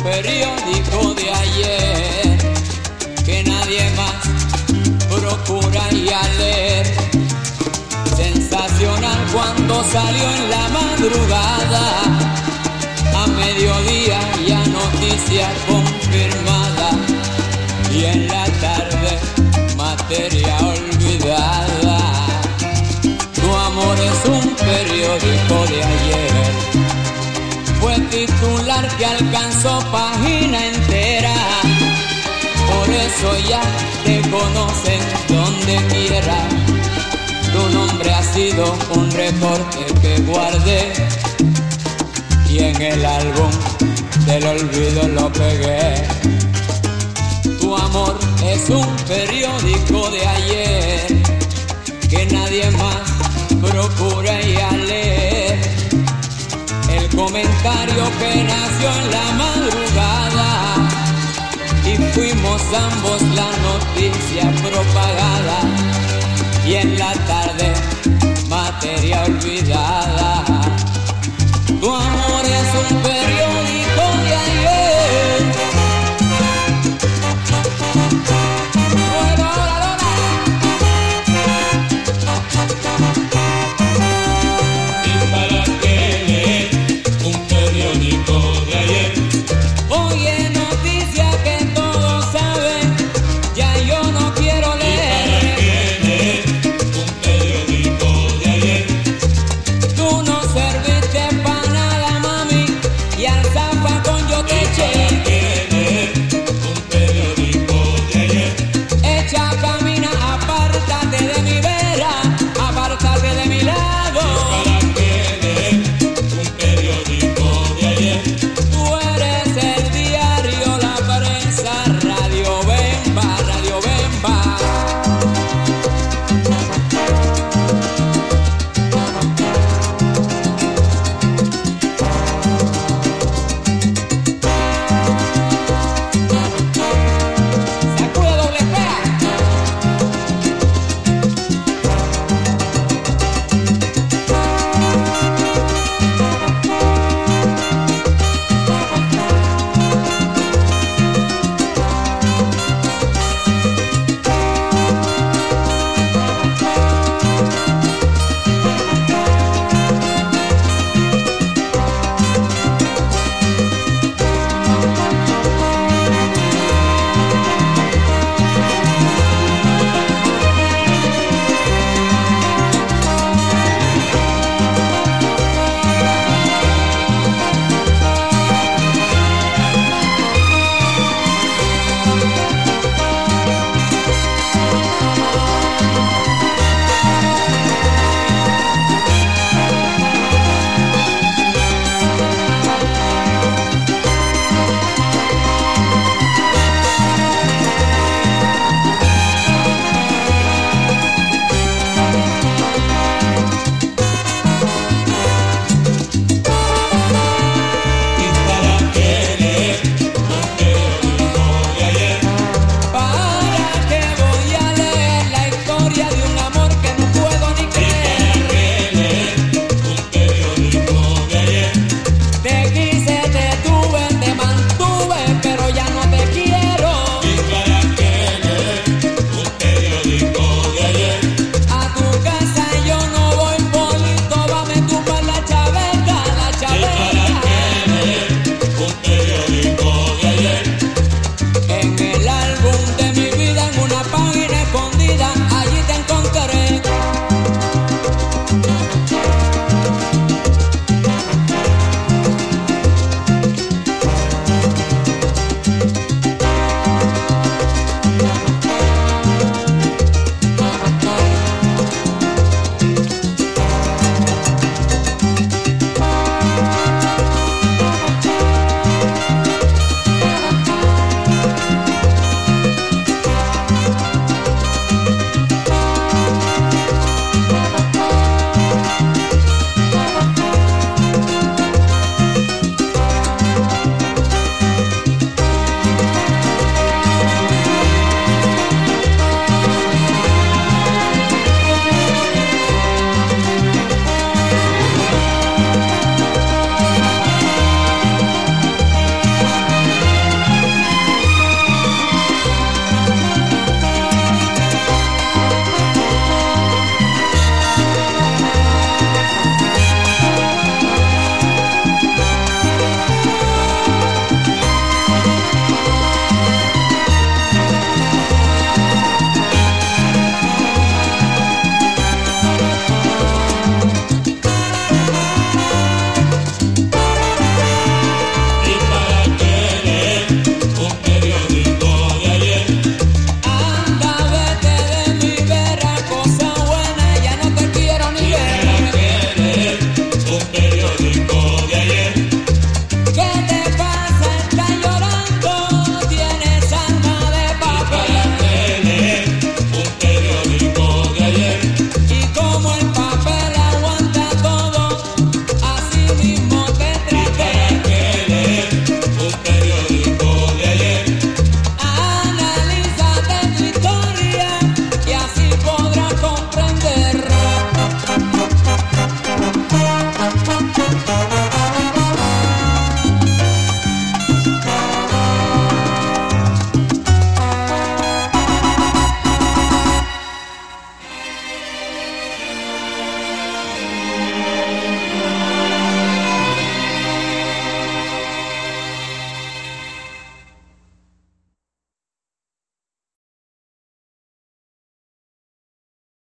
periódico de ayer que nadie más procura ya leer. Sensacional cuando salió en la madrugada, a mediodía ya noticia confirmada, y en la tarde materia olvidada. Tu amor es un periódico de ayer, fue titular que alcanzó página entera, por eso ya te conocen donde quiera. Tu nombre ha sido un recorte que guardé y en el álbum del olvido lo pegué. Tu amor es un periódico de ayer que nadie más procura ya leer. El comentario que nació en la madrugada y fuimos ambos la